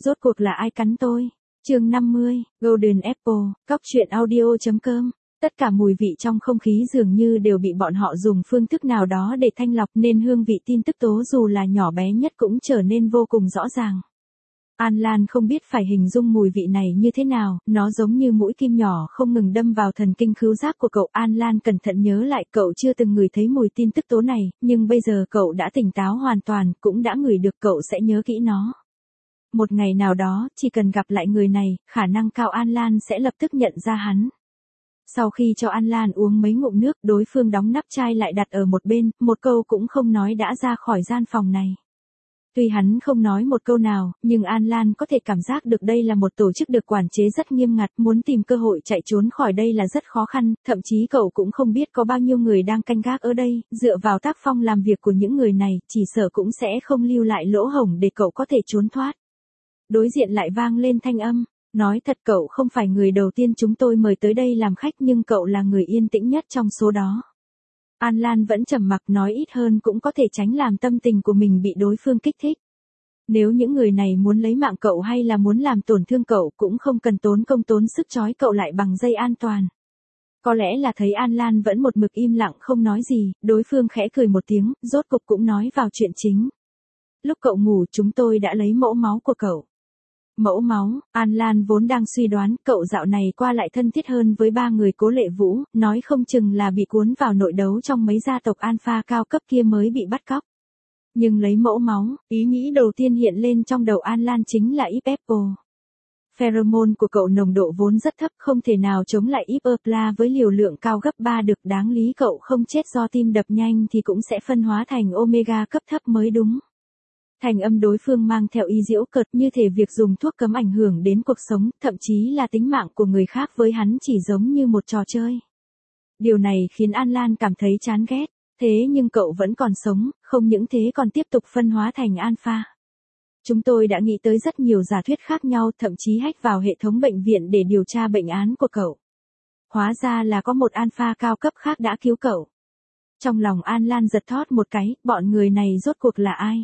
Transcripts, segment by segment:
Rốt cuộc là ai cắn tôi? Chương 50, Golden Apple, Cóc truyện audio.com. Tất cả mùi vị trong không khí dường như đều bị bọn họ dùng phương thức nào đó để thanh lọc nên hương vị tin tức tố dù là nhỏ bé nhất cũng trở nên vô cùng rõ ràng. An Lan không biết phải hình dung mùi vị này như thế nào, nó giống như mũi kim nhỏ không ngừng đâm vào thần kinh khứu giác của cậu. An Lan cẩn thận nhớ lại, cậu chưa từng ngửi thấy mùi tin tức tố này, nhưng bây giờ cậu đã tỉnh táo hoàn toàn, cũng đã ngửi được, cậu sẽ nhớ kỹ nó. Một ngày nào đó, chỉ cần gặp lại người này, khả năng cao An Lan sẽ lập tức nhận ra hắn. Sau khi cho An Lan uống mấy ngụm nước, đối phương đóng nắp chai lại đặt ở một bên, một câu cũng không nói đã ra khỏi gian phòng này. Tuy hắn không nói một câu nào, nhưng An Lan có thể cảm giác được đây là một tổ chức được quản chế rất nghiêm ngặt, muốn tìm cơ hội chạy trốn khỏi đây là rất khó khăn, thậm chí cậu cũng không biết có bao nhiêu người đang canh gác ở đây, dựa vào tác phong làm việc của những người này, chỉ sợ cũng sẽ không lưu lại lỗ hổng để cậu có thể trốn thoát. Đối diện lại vang lên thanh âm, nói thật cậu không phải người đầu tiên chúng tôi mời tới đây làm khách nhưng cậu là người yên tĩnh nhất trong số đó. An Lan vẫn trầm mặc, nói ít hơn cũng có thể tránh làm tâm tình của mình bị đối phương kích thích. Nếu những người này muốn lấy mạng cậu hay là muốn làm tổn thương cậu cũng không cần tốn công tốn sức trói cậu lại bằng dây an toàn. Có lẽ là thấy An Lan vẫn một mực im lặng không nói gì, đối phương khẽ cười một tiếng, rốt cục cũng nói vào chuyện chính. Lúc cậu ngủ chúng tôi đã lấy mẫu máu của cậu. Mẫu máu, An Lan vốn đang suy đoán cậu dạo này qua lại thân thiết hơn với ba người Cố Lệ Vũ, nói không chừng là bị cuốn vào nội đấu trong mấy gia tộc alpha cao cấp kia mới bị bắt cóc. Nhưng lấy mẫu máu, ý nghĩ đầu tiên hiện lên trong đầu An Lan chính là Eve Apple. Pheromone của cậu nồng độ vốn rất thấp, không thể nào chống lại Eve Apple với liều lượng cao gấp 3 được, đáng lý cậu không chết do tim đập nhanh thì cũng sẽ phân hóa thành Omega cấp thấp mới đúng. Thành âm đối phương mang theo ý giễu cợt, như thể việc dùng thuốc cấm ảnh hưởng đến cuộc sống, thậm chí là tính mạng của người khác với hắn chỉ giống như một trò chơi. Điều này khiến An Lan cảm thấy chán ghét, thế nhưng cậu vẫn còn sống, không những thế còn tiếp tục phân hóa thành alpha. Chúng tôi đã nghĩ tới rất nhiều giả thuyết khác nhau, thậm chí hack vào hệ thống bệnh viện để điều tra bệnh án của cậu. Hóa ra là có một alpha cao cấp khác đã cứu cậu. Trong lòng An Lan giật thót một cái, bọn người này rốt cuộc là ai?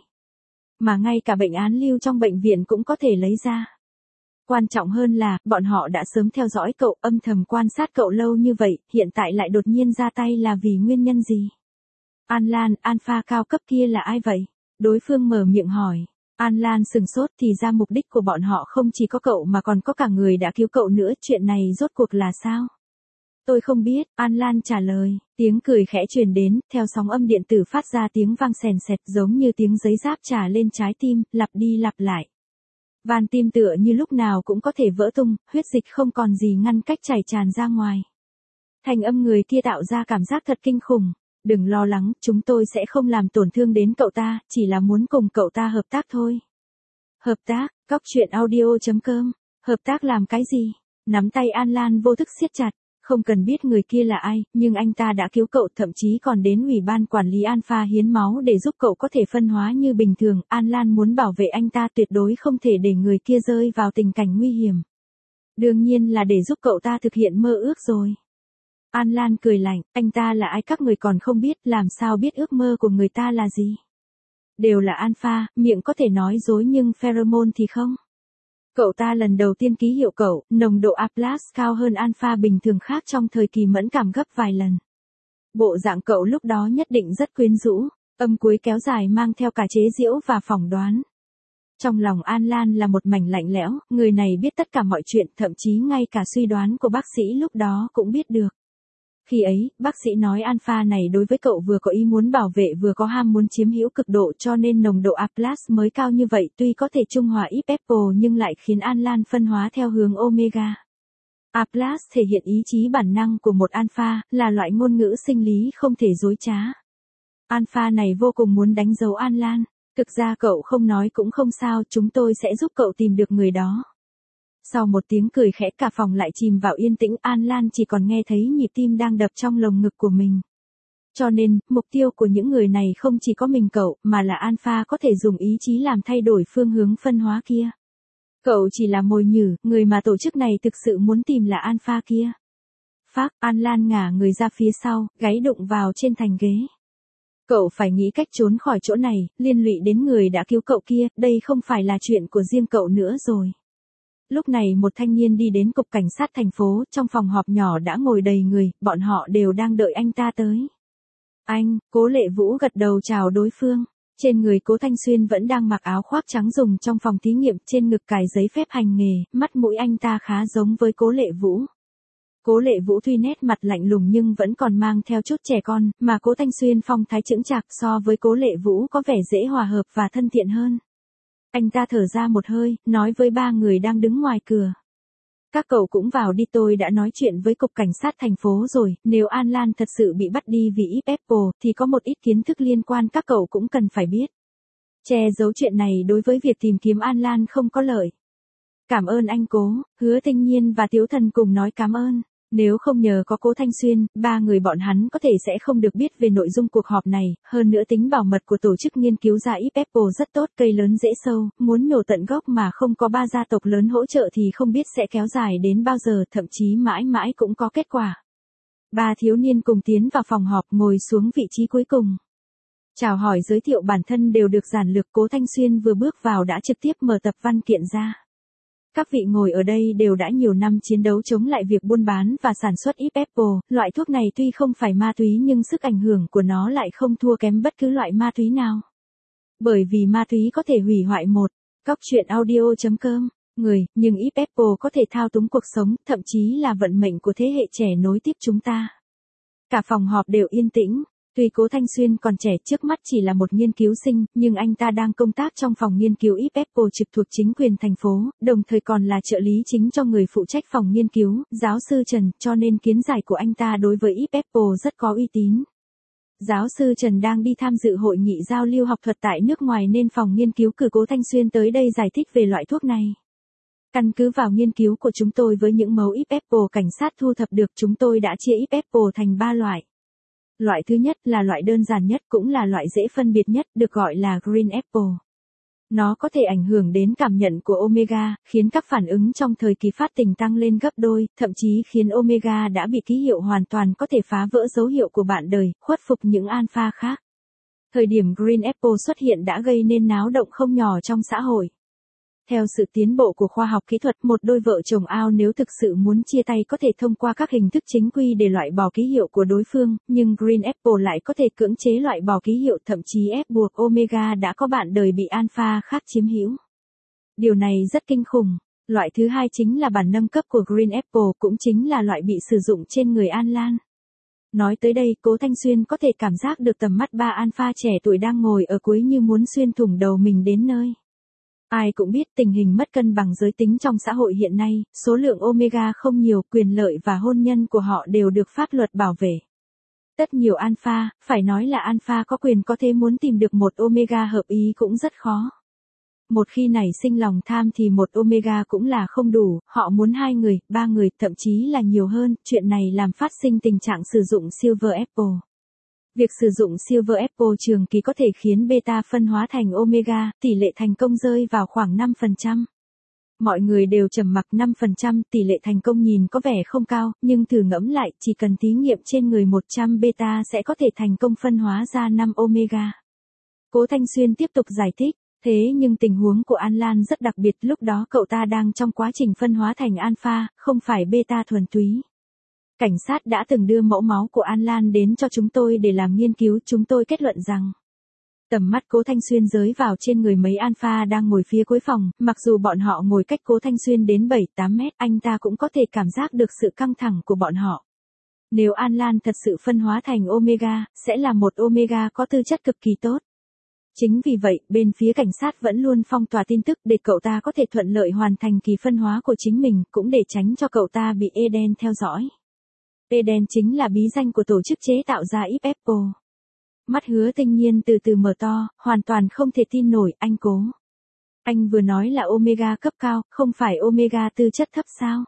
Mà ngay cả bệnh án lưu trong bệnh viện cũng có thể lấy ra. Quan trọng hơn là, bọn họ đã sớm theo dõi cậu, âm thầm quan sát cậu lâu như vậy, hiện tại lại đột nhiên ra tay là vì nguyên nhân gì? An Lan, alpha cao cấp kia là ai vậy? Đối phương mở miệng hỏi. An Lan sừng sốt, thì ra mục đích của bọn họ không chỉ có cậu mà còn có cả người đã cứu cậu nữa, chuyện này rốt cuộc là sao? Tôi không biết, An Lan trả lời, tiếng cười khẽ truyền đến, theo sóng âm điện tử phát ra tiếng vang sèn sẹt giống như tiếng giấy giáp trả lên trái tim, lặp đi lặp lại. Van tim tựa như lúc nào cũng có thể vỡ tung, huyết dịch không còn gì ngăn cách chảy tràn ra ngoài. Thành âm người kia tạo ra cảm giác thật kinh khủng, đừng lo lắng, chúng tôi sẽ không làm tổn thương đến cậu ta, chỉ là muốn cùng cậu ta hợp tác thôi. Hợp tác, Cóc truyện audio.com, hợp tác làm cái gì? Nắm tay An Lan vô thức siết chặt. Không cần biết người kia là ai, nhưng anh ta đã cứu cậu, thậm chí còn đến ủy ban quản lý alpha hiến máu để giúp cậu có thể phân hóa như bình thường. An Lan muốn bảo vệ anh ta, tuyệt đối không thể để người kia rơi vào tình cảnh nguy hiểm. Đương nhiên là để giúp cậu ta thực hiện mơ ước rồi. An Lan cười lạnh, anh ta là ai các người còn không biết, làm sao biết ước mơ của người ta là gì? Đều là alpha, miệng có thể nói dối nhưng pheromone thì không. Cậu ta lần đầu tiên ký hiệu cậu, nồng độ Aplas cao hơn alpha bình thường khác trong thời kỳ mẫn cảm gấp vài lần. Bộ dạng cậu lúc đó nhất định rất quyến rũ, âm cuối kéo dài mang theo cả chế giễu và phỏng đoán. Trong lòng An Lan là một mảnh lạnh lẽo, người này biết tất cả mọi chuyện, thậm chí ngay cả suy đoán của bác sĩ lúc đó cũng biết được. Khi ấy, bác sĩ nói alpha này đối với cậu vừa có ý muốn bảo vệ vừa có ham muốn chiếm hữu cực độ, cho nên nồng độ Aplas mới cao như vậy, tuy có thể trung hòa Eve Apple nhưng lại khiến An Lan phân hóa theo hướng Omega. Aplas thể hiện ý chí bản năng của một alpha, là loại ngôn ngữ sinh lý không thể dối trá. Alpha này vô cùng muốn đánh dấu An Lan, thực ra cậu không nói cũng không sao, chúng tôi sẽ giúp cậu tìm được người đó. Sau một tiếng cười khẽ cả phòng lại chìm vào yên tĩnh, An Lan chỉ còn nghe thấy nhịp tim đang đập trong lồng ngực của mình. Cho nên, mục tiêu của những người này không chỉ có mình cậu, mà là alpha có thể dùng ý chí làm thay đổi phương hướng phân hóa kia. Cậu chỉ là mồi nhử, người mà tổ chức này thực sự muốn tìm là alpha kia. Phác, An Lan ngả người ra phía sau, gáy đụng vào trên thành ghế. Cậu phải nghĩ cách trốn khỏi chỗ này, liên lụy đến người đã cứu cậu kia, đây không phải là chuyện của riêng cậu nữa rồi. Lúc này một thanh niên đi đến cục cảnh sát thành phố, trong phòng họp nhỏ đã ngồi đầy người, bọn họ đều đang đợi anh ta tới. Anh, Cố Lệ Vũ gật đầu chào đối phương. Trên người Cố Thanh Xuyên vẫn đang mặc áo khoác trắng dùng trong phòng thí nghiệm, trên ngực cài giấy phép hành nghề, mắt mũi anh ta khá giống với Cố Lệ Vũ. Cố Lệ Vũ tuy nét mặt lạnh lùng nhưng vẫn còn mang theo chút trẻ con, mà Cố Thanh Xuyên phong thái chững chạc so với Cố Lệ Vũ có vẻ dễ hòa hợp và thân thiện hơn. Anh ta thở ra một hơi, nói với ba người đang đứng ngoài cửa. Các cậu cũng vào đi, tôi đã nói chuyện với cục cảnh sát thành phố rồi, nếu An Lan thật sự bị bắt đi vì East Apple thì có một ít kiến thức liên quan các cậu cũng cần phải biết. Che giấu chuyện này đối với việc tìm kiếm An Lan không có lợi. Cảm ơn anh Cố, Hứa Tinh Nhiên và Tiếu Thần cùng nói cảm ơn. Nếu không nhờ có Cố Thanh Xuyên, ba người bọn hắn có thể sẽ không được biết về nội dung cuộc họp này, hơn nữa tính bảo mật của tổ chức nghiên cứu ra East Apple rất tốt, cây lớn dễ sâu, muốn nhổ tận gốc mà không có ba gia tộc lớn hỗ trợ thì không biết sẽ kéo dài đến bao giờ, thậm chí mãi mãi cũng có kết quả. Ba thiếu niên cùng tiến vào phòng họp, ngồi xuống vị trí cuối cùng. Chào hỏi giới thiệu bản thân đều được giản lược. Cố Thanh Xuyên vừa bước vào đã trực tiếp mở tập văn kiện ra. Các vị ngồi ở đây đều đã nhiều năm chiến đấu chống lại việc buôn bán và sản xuất East Apple, loại thuốc này tuy không phải ma túy nhưng sức ảnh hưởng của nó lại không thua kém bất cứ loại ma túy nào. Bởi vì ma túy có thể hủy hoại một, Cóc truyện audio.com, người, nhưng East Apple có thể thao túng cuộc sống, thậm chí là vận mệnh của thế hệ trẻ nối tiếp chúng ta. Cả phòng họp đều yên tĩnh. Tuy Cố Thanh Xuyên còn trẻ, trước mắt chỉ là một nghiên cứu sinh, nhưng anh ta đang công tác trong phòng nghiên cứu East Apple trực thuộc chính quyền thành phố, đồng thời còn là trợ lý chính cho người phụ trách phòng nghiên cứu, giáo sư Trần, cho nên kiến giải của anh ta đối với East Apple rất có uy tín. Giáo sư Trần đang đi tham dự hội nghị giao lưu học thuật tại nước ngoài nên phòng nghiên cứu cử Cố Thanh Xuyên tới đây giải thích về loại thuốc này. Căn cứ vào nghiên cứu của chúng tôi với những mẫu East Apple cảnh sát thu thập được, chúng tôi đã chia East Apple thành 3 loại. Loại thứ nhất là loại đơn giản nhất cũng là loại dễ phân biệt nhất, được gọi là Green Apple. Nó có thể ảnh hưởng đến cảm nhận của omega, khiến các phản ứng trong thời kỳ phát tình tăng lên gấp đôi, thậm chí khiến omega đã bị ký hiệu hoàn toàn có thể phá vỡ dấu hiệu của bạn đời, khuất phục những alpha khác. Thời điểm Green Apple xuất hiện đã gây nên náo động không nhỏ trong xã hội. Theo sự tiến bộ của khoa học kỹ thuật, một đôi vợ chồng ao nếu thực sự muốn chia tay có thể thông qua các hình thức chính quy để loại bỏ ký hiệu của đối phương, nhưng Green Apple lại có thể cưỡng chế loại bỏ ký hiệu, thậm chí ép buộc omega đã có bạn đời bị alpha khác chiếm hữu. Điều này rất kinh khủng. Loại thứ hai chính là bản nâng cấp của Green Apple, cũng chính là loại bị sử dụng trên người An Lan. Nói tới đây, Cố Thanh Xuyên có thể cảm giác được tầm mắt ba alpha trẻ tuổi đang ngồi ở cuối như muốn xuyên thủng đầu mình đến nơi. Ai cũng biết tình hình mất cân bằng giới tính trong xã hội hiện nay, số lượng omega không nhiều, quyền lợi và hôn nhân của họ đều được pháp luật bảo vệ. Rất nhiều alpha, phải nói là alpha có quyền có thể muốn tìm được một omega hợp ý cũng rất khó. Một khi nảy sinh lòng tham thì một omega cũng là không đủ, họ muốn 2 người, 3 người, thậm chí là nhiều hơn, chuyện này làm phát sinh tình trạng sử dụng Silver Apple. Việc sử dụng Silver Apple trường kỳ có thể khiến beta phân hóa thành omega, tỷ lệ thành công rơi vào khoảng 5%. Mọi người đều trầm mặc. 5%, tỷ lệ thành công nhìn có vẻ không cao, nhưng thử ngẫm lại, chỉ cần thí nghiệm trên người 100 beta sẽ có thể thành công phân hóa ra 5 omega. Cố Thanh Xuyên tiếp tục giải thích, thế nhưng tình huống của An Lan rất đặc biệt, lúc đó cậu ta đang trong quá trình phân hóa thành alpha, không phải beta thuần túy. Cảnh sát đã từng đưa mẫu máu của An Lan đến cho chúng tôi để làm nghiên cứu, chúng tôi kết luận rằng tầm mắt Cố Thanh Xuyên rơi vào trên người mấy alpha đang ngồi phía cuối phòng, mặc dù bọn họ ngồi cách Cố Thanh Xuyên đến 7-8 mét, anh ta cũng có thể cảm giác được sự căng thẳng của bọn họ. Nếu An Lan thật sự phân hóa thành omega, sẽ là một omega có tư chất cực kỳ tốt. Chính vì vậy, bên phía cảnh sát vẫn luôn phong tỏa tin tức để cậu ta có thể thuận lợi hoàn thành kỳ phân hóa của chính mình, cũng để tránh cho cậu ta bị Eden theo dõi. Eden chính là bí danh của tổ chức chế tạo ra East Apple. Mắt Hứa Tinh Nhiên từ từ mở to, hoàn toàn không thể tin nổi, anh Cố. Anh vừa nói là omega cấp cao, không phải omega tư chất thấp sao?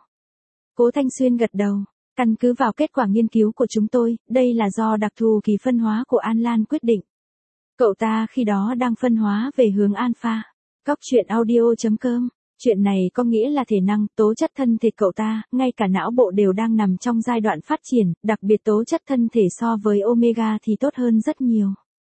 Cố Thanh Xuyên gật đầu. Căn cứ vào kết quả nghiên cứu của chúng tôi, đây là do đặc thù kỳ phân hóa của An Lan quyết định. Cậu ta khi đó đang phân hóa về hướng alpha. Cóc truyện audio.com. Chuyện này có nghĩa là thể năng, tố chất thân thể cậu ta, ngay cả não bộ đều đang nằm trong giai đoạn phát triển, đặc biệt tố chất thân thể so với omega thì tốt hơn rất nhiều.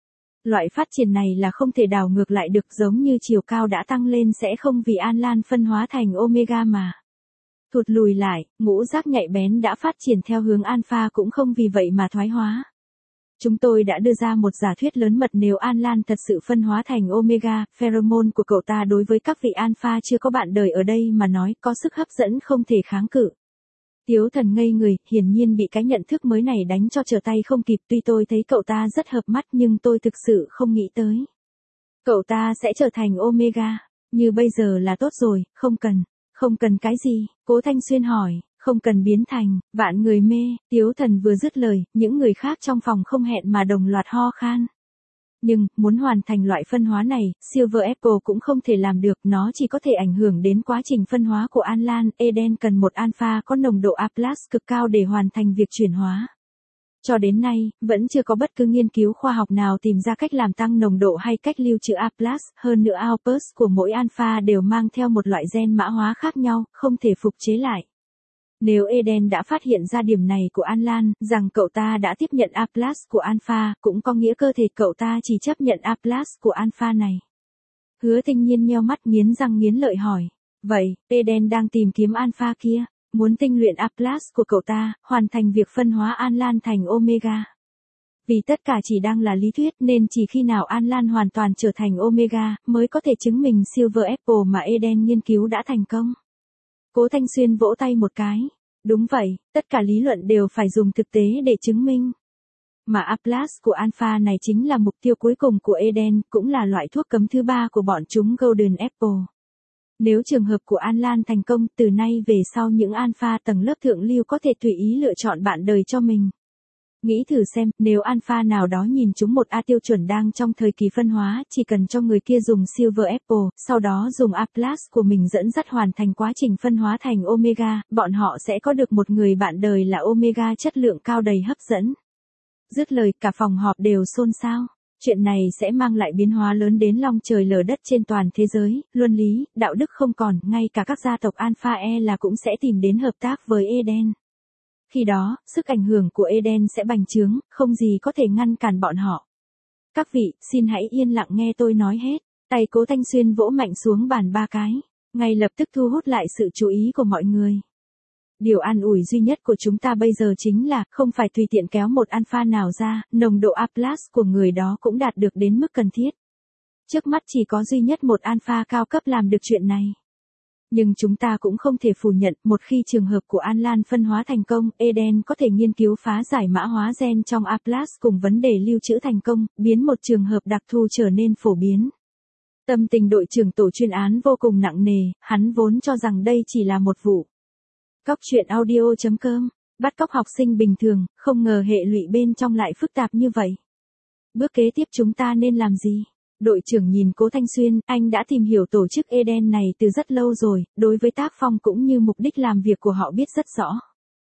Loại phát triển này là không thể đảo ngược lại được, giống như chiều cao đã tăng lên sẽ không vì An Lan phân hóa thành Omega mà thụt lùi lại, ngũ giác nhạy bén đã phát triển theo hướng alpha cũng không vì vậy mà thoái hóa. Chúng tôi đã đưa ra một giả thuyết lớn mật, nếu An Lan thật sự phân hóa thành Omega, pheromone của cậu ta đối với các vị alpha chưa có bạn đời ở đây mà nói có sức hấp dẫn không thể kháng cự. Tiếu Thần ngây người, hiển nhiên bị cái nhận thức mới này đánh cho trở tay không kịp, tuy tôi thấy cậu ta rất hợp mắt nhưng tôi thực sự không nghĩ tới. Cậu ta sẽ trở thành Omega, như bây giờ là tốt rồi, không cần cái gì, Cố Thanh Xuyên hỏi, không cần biến thành, vạn người mê, Tiếu Thần vừa dứt lời, những người khác trong phòng không hẹn mà đồng loạt ho khan. Nhưng, muốn hoàn thành loại phân hóa này, Silver Apple cũng không thể làm được, nó chỉ có thể ảnh hưởng đến quá trình phân hóa của An Lan. Eden cần một alpha có nồng độ A+ cực cao để hoàn thành việc chuyển hóa. Cho đến nay, vẫn chưa có bất cứ nghiên cứu khoa học nào tìm ra cách làm tăng nồng độ hay cách lưu trữ A+, hơn nữa output của mỗi alpha đều mang theo một loại gen mã hóa khác nhau, không thể phục chế lại. Nếu Eden đã phát hiện ra điểm này của An Lan, rằng cậu ta đã tiếp nhận A+ của alpha, cũng có nghĩa cơ thể cậu ta chỉ chấp nhận A+ của alpha này. Hứa Tinh Nhiên nheo mắt nghiến răng nghiến lợi hỏi, vậy, Eden đang tìm kiếm alpha kia, muốn tinh luyện A+ của cậu ta, hoàn thành việc phân hóa An Lan thành Omega. Vì tất cả chỉ đang là lý thuyết nên chỉ khi nào An Lan hoàn toàn trở thành Omega, mới có thể chứng minh Silver Apple mà Eden nghiên cứu đã thành công. Cố Thanh Xuyên vỗ tay một cái. Đúng vậy, tất cả lý luận đều phải dùng thực tế để chứng minh. Mà A+ của alpha này chính là mục tiêu cuối cùng của Eden, cũng là loại thuốc cấm thứ 3 của bọn chúng Golden Apple. Nếu trường hợp của An Lan thành công, từ nay về sau những alpha tầng lớp thượng lưu có thể tùy ý lựa chọn bạn đời cho mình. Nghĩ thử xem, nếu alpha nào đó nhìn chúng một A tiêu chuẩn đang trong thời kỳ phân hóa, chỉ cần cho người kia dùng Silver Apple, sau đó dùng A+ của mình dẫn dắt hoàn thành quá trình phân hóa thành Omega, bọn họ sẽ có được một người bạn đời là Omega chất lượng cao đầy hấp dẫn. Dứt lời, cả phòng họp đều xôn xao. Chuyện này sẽ mang lại biến hóa lớn đến long trời lở đất trên toàn thế giới, luân lý, đạo đức không còn, ngay cả các gia tộc Alpha là cũng sẽ tìm đến hợp tác với Eden. Khi đó, sức ảnh hưởng của Eden sẽ bành trướng, không gì có thể ngăn cản bọn họ. Các vị, xin hãy yên lặng nghe tôi nói hết. Tay Cố Thanh Xuyên vỗ mạnh xuống bàn 3 cái, ngay lập tức thu hút lại sự chú ý của mọi người. Điều an ủi duy nhất của chúng ta bây giờ chính là, không phải tùy tiện kéo một alpha nào ra, nồng độ A+ của người đó cũng đạt được đến mức cần thiết. Trước mắt chỉ có duy nhất một alpha cao cấp làm được chuyện này. Nhưng chúng ta cũng không thể phủ nhận, một khi trường hợp của An Lan phân hóa thành công, Eden có thể nghiên cứu phá giải mã hóa gen trong A+ cùng vấn đề lưu trữ thành công, biến một trường hợp đặc thù trở nên phổ biến. Tâm tình đội trưởng tổ chuyên án vô cùng nặng nề, hắn vốn cho rằng đây chỉ là một vụ. Cóc truyện audio.com, bắt cóc học sinh bình thường, không ngờ hệ lụy bên trong lại phức tạp như vậy. Bước kế tiếp chúng ta nên làm gì? Đội trưởng nhìn Cố Thanh Xuyên, anh đã tìm hiểu tổ chức Eden này từ rất lâu rồi, đối với tác phong cũng như mục đích làm việc của họ biết rất rõ.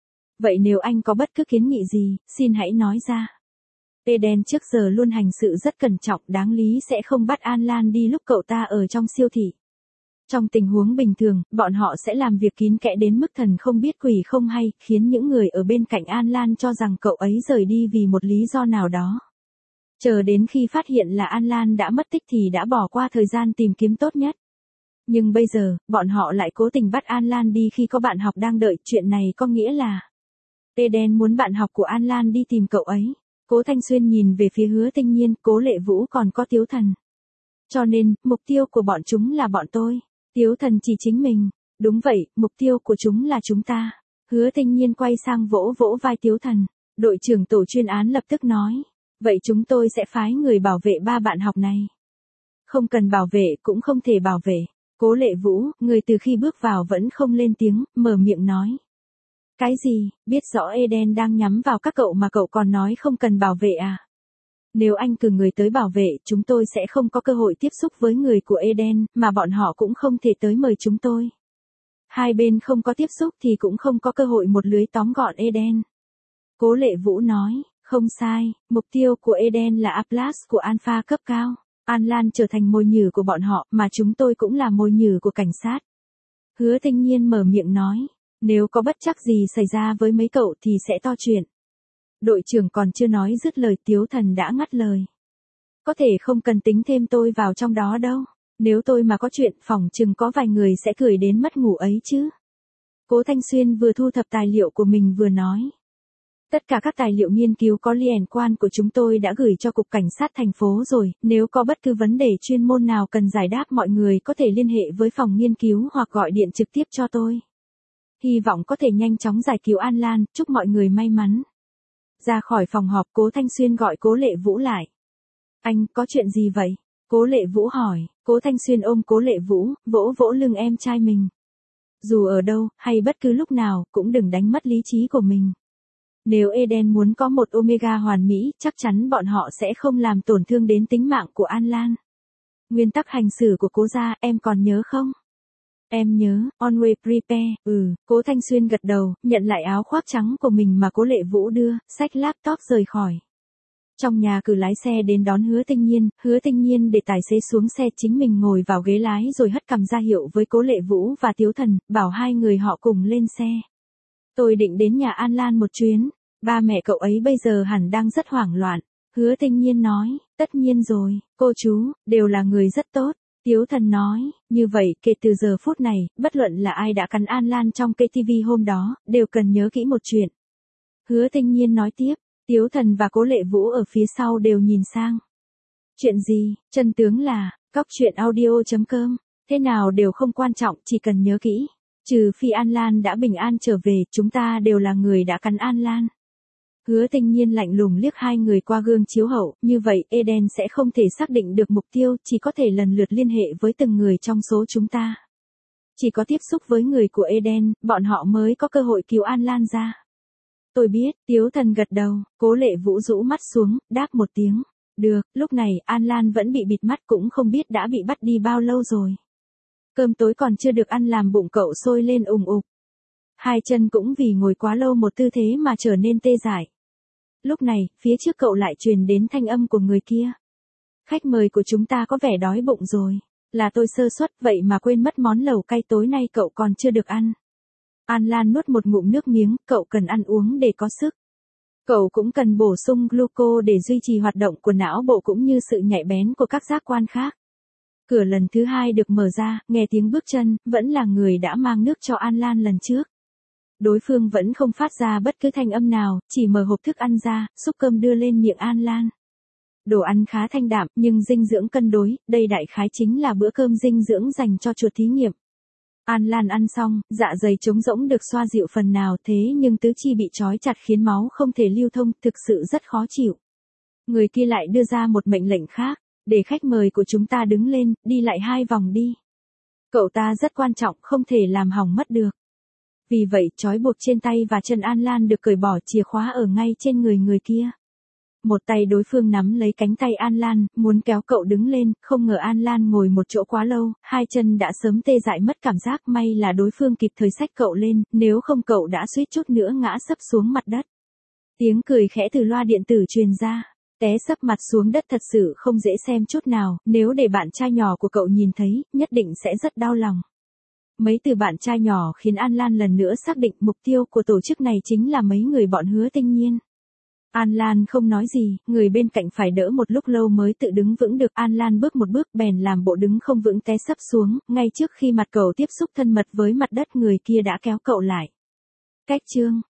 Vậy nếu anh có bất cứ kiến nghị gì, xin hãy nói ra. Eden trước giờ luôn hành sự rất cẩn trọng, đáng lý sẽ không bắt An Lan đi lúc cậu ta ở trong siêu thị. Trong tình huống bình thường, bọn họ sẽ làm việc kín kẽ đến mức thần không biết quỷ không hay, khiến những người ở bên cạnh An Lan cho rằng cậu ấy rời đi vì một lý do nào đó. Chờ đến khi phát hiện là An Lan đã mất tích thì đã bỏ qua thời gian tìm kiếm tốt nhất. Nhưng bây giờ, bọn họ lại cố tình bắt An Lan đi khi có bạn học đang đợi, chuyện này có nghĩa là Eden muốn bạn học của An Lan đi tìm cậu ấy. Cố Thanh Xuyên nhìn về phía Hứa Tinh Nhiên, Cố Lệ Vũ còn có Tiếu Thần. Cho nên, mục tiêu của bọn chúng là bọn tôi. Tiếu Thần chỉ chính mình. Đúng vậy, mục tiêu của chúng là chúng ta. Hứa Tinh Nhiên quay sang vỗ vỗ vai Tiếu Thần. Đội trưởng tổ chuyên án lập tức nói. Vậy chúng tôi sẽ phái người bảo vệ 3 bạn học này. Không cần bảo vệ cũng không thể bảo vệ. Cố Lệ Vũ, người từ khi bước vào vẫn không lên tiếng, mở miệng nói. Cái gì, biết rõ Eden đang nhắm vào các cậu mà cậu còn nói không cần bảo vệ à? Nếu anh cử người tới bảo vệ, chúng tôi sẽ không có cơ hội tiếp xúc với người của Eden, mà bọn họ cũng không thể tới mời chúng tôi. Hai bên không có tiếp xúc thì cũng không có cơ hội một lưới tóm gọn Eden. Cố Lệ Vũ nói, không sai, mục tiêu của Eden là A+ của alpha cấp cao. An Lan trở thành mồi nhử của bọn họ, mà chúng tôi cũng là mồi nhử của cảnh sát. Hứa Tinh Nhiên mở miệng nói, nếu có bất trắc gì xảy ra với mấy cậu thì sẽ to chuyện. Đội trưởng còn chưa nói dứt lời, Tiếu Thần đã ngắt lời. có thể không cần tính thêm tôi vào trong đó đâu. Nếu tôi mà có chuyện phỏng chừng có vài người sẽ cười đến mất ngủ ấy chứ. Cố Thanh Xuyên vừa thu thập tài liệu của mình vừa nói. Tất cả các tài liệu nghiên cứu có liên quan của chúng tôi đã gửi cho Cục Cảnh sát thành phố rồi, nếu có bất cứ vấn đề chuyên môn nào cần giải đáp mọi người có thể liên hệ với phòng nghiên cứu hoặc gọi điện trực tiếp cho tôi. Hy vọng có thể nhanh chóng giải cứu An Lan, chúc mọi người may mắn. Ra khỏi phòng họp, Cố Thanh Xuyên gọi Cố Lệ Vũ lại. Anh, có chuyện gì vậy? Cố Lệ Vũ hỏi. Cố Thanh Xuyên ôm Cố Lệ Vũ, vỗ vỗ lưng em trai mình. Dù ở đâu, hay bất cứ lúc nào, cũng đừng đánh mất lý trí của mình. Nếu Eden muốn có một Omega hoàn mỹ, chắc chắn bọn họ sẽ không làm tổn thương đến tính mạng của An Lan. Nguyên tắc hành xử của Cố gia, em còn nhớ không? Em nhớ, always prepare, Cố Thanh Xuyên gật đầu, nhận lại áo khoác trắng của mình mà Cố Lệ Vũ đưa, xách laptop rời khỏi. Trong nhà cử lái xe đến đón Hứa Tinh Nhiên để tài xế xuống xe chính mình ngồi vào ghế lái rồi hất cằm ra hiệu với Cố Lệ Vũ và Tiếu Thần, bảo hai người họ cùng lên xe. Tôi định đến nhà An Lan một chuyến, ba mẹ cậu ấy bây giờ hẳn đang rất hoảng loạn. Hứa Tinh Nhiên nói, tất nhiên rồi, cô chú, đều là người rất tốt. Tiếu Thần nói, như vậy kể từ giờ phút này, bất luận là ai đã cắn An Lan trong cây TV hôm đó, đều cần nhớ kỹ một chuyện. Hứa Tinh Nhiên nói tiếp, Tiếu Thần và Cố Lệ Vũ ở phía sau đều nhìn sang. Chuyện gì? Chân tướng là, coctruyện.audio.com, thế nào đều không quan trọng, chỉ cần nhớ kỹ. Trừ phi An Lan đã bình an trở về, chúng ta đều là người đã cắn An Lan. Hứa Tinh Nhiên lạnh lùng liếc hai người qua gương chiếu hậu, như vậy Eden sẽ không thể xác định được mục tiêu, chỉ có thể lần lượt liên hệ với từng người trong số chúng ta. Chỉ có tiếp xúc với người của Eden, bọn họ mới có cơ hội cứu An Lan ra. Tôi biết, Tiếu Thần gật đầu, Cố Lệ Vũ rũ mắt xuống, đáp một tiếng. Được, lúc này An Lan vẫn bị bịt mắt cũng không biết đã bị bắt đi bao lâu rồi. Cơm tối còn chưa được ăn làm bụng cậu sôi lên ùng ục. Hai chân cũng vì ngồi quá lâu một tư thế mà trở nên tê dại. Lúc này, phía trước cậu lại truyền đến thanh âm của người kia. Khách mời của chúng ta có vẻ đói bụng rồi. Là tôi sơ suất vậy mà quên mất món lẩu cay tối nay cậu còn chưa được ăn. An Lan nuốt một ngụm nước miếng, cậu cần ăn uống để có sức. Cậu cũng cần bổ sung gluco để duy trì hoạt động của não bộ cũng như sự nhạy bén của các giác quan khác. Cửa lần thứ hai được mở ra, nghe tiếng bước chân, vẫn là người đã mang nước cho An Lan lần trước. Đối phương vẫn không phát ra bất cứ thanh âm nào, chỉ mở hộp thức ăn ra, xúc cơm đưa lên miệng An Lan. Đồ ăn khá thanh đạm, nhưng dinh dưỡng cân đối, đây đại khái chính là bữa cơm dinh dưỡng dành cho chuột thí nghiệm. An Lan ăn xong, dạ dày trống rỗng được xoa dịu phần nào thế nhưng tứ chi bị trói chặt khiến máu không thể lưu thông, thực sự rất khó chịu. Người kia lại đưa ra một mệnh lệnh khác, để khách mời của chúng ta đứng lên, đi lại 2 vòng đi. Cậu ta rất quan trọng, không thể làm hỏng mất được. Vì vậy, trói buộc trên tay và chân An Lan được cởi bỏ, chìa khóa ở ngay trên người kia. Một tay đối phương nắm lấy cánh tay An Lan, muốn kéo cậu đứng lên, không ngờ An Lan ngồi một chỗ quá lâu, hai chân đã sớm tê dại mất cảm giác, may là đối phương kịp thời xách cậu lên, nếu không cậu đã suýt chút nữa ngã sấp xuống mặt đất. Tiếng cười khẽ từ loa điện tử truyền ra, té sấp mặt xuống đất thật sự không dễ xem chút nào, nếu để bạn trai nhỏ của cậu nhìn thấy, nhất định sẽ rất đau lòng. Mấy từ bạn trai nhỏ khiến An Lan lần nữa xác định mục tiêu của tổ chức này chính là mấy người bọn Hứa Tinh Nhiên. An Lan không nói gì, người bên cạnh phải đỡ một lúc lâu mới tự đứng vững được. An Lan bước một bước bèn làm bộ đứng không vững té sấp xuống, ngay trước khi mặt cậu tiếp xúc thân mật với mặt đất người kia đã kéo cậu lại. Cách chương